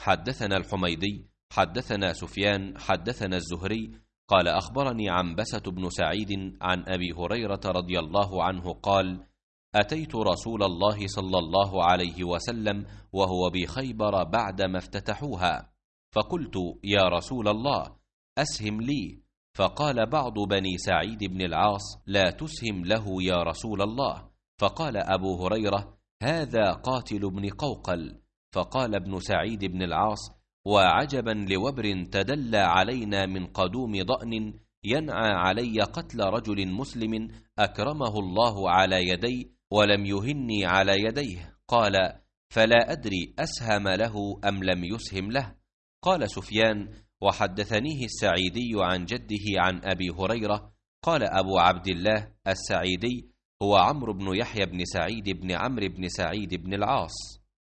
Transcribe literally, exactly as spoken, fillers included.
حدثنا الحميدي حدثنا سفيان حدثنا الزهري قال أخبرني عنبسة بن سعيد عن أبي هريرة رضي الله عنه قال: أتيت رسول الله صلى الله عليه وسلم وهو بخيبر بعدما افتتحوها، فقلت: يا رسول الله أسهم لي، فقال بعض بني سعيد بن العاص: لا تسهم له يا رسول الله. فقال أبو هريرة: هذا قاتل بن قوقل. فقال ابن سعيد بن العاص: وعجبا لوبر تدلى علينا من قدوم ضأن ينعى علي قتل رجل مسلم أكرمه الله على يدي ولم يهني على يديه. قال: فلا أدري أسهم له أم لم يسهم له. قال سفيان: وحدثنيه السعيدي عن جده عن أبي هريرة. قال أبو عبد الله السعيدي هو عمرو بن يحيى بن سعيد بن عمرو بن سعيد بن العاص.